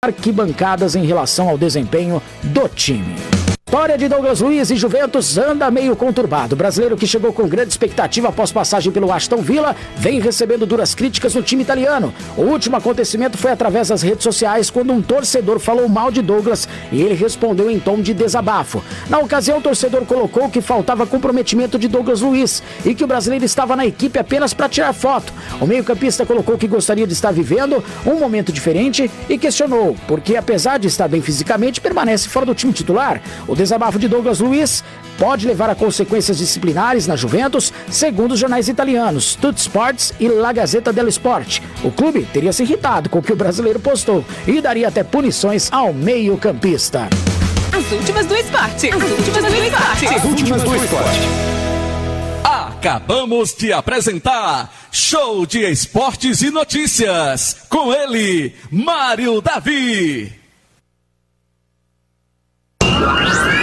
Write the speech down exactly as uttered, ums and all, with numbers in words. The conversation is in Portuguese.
arquibancadas em relação ao desempenho do time. A história de Douglas Luiz e Juventus anda meio conturbado. O brasileiro, que chegou com grande expectativa após passagem pelo Aston Villa, vem recebendo duras críticas no time italiano. O último acontecimento foi através das redes sociais, quando um torcedor falou mal de Douglas e ele respondeu em tom de desabafo. Na ocasião, o torcedor colocou que faltava comprometimento de Douglas Luiz e que o brasileiro estava na equipe apenas para tirar foto. O meio-campista colocou que gostaria de estar vivendo um momento diferente e questionou, porque apesar de estar bem fisicamente, permanece fora do time titular. O desabafo de Douglas Luiz pode levar a consequências disciplinares na Juventus, segundo os jornais italianos Tutti Sports e La Gazzetta dello Sport. O clube teria se irritado com o que o brasileiro postou e daria até punições ao meio-campista. As últimas do esporte. As últimas do esporte. As últimas do esporte. Acabamos de apresentar Show de Esportes e Notícias. Com ele, Mário Davi.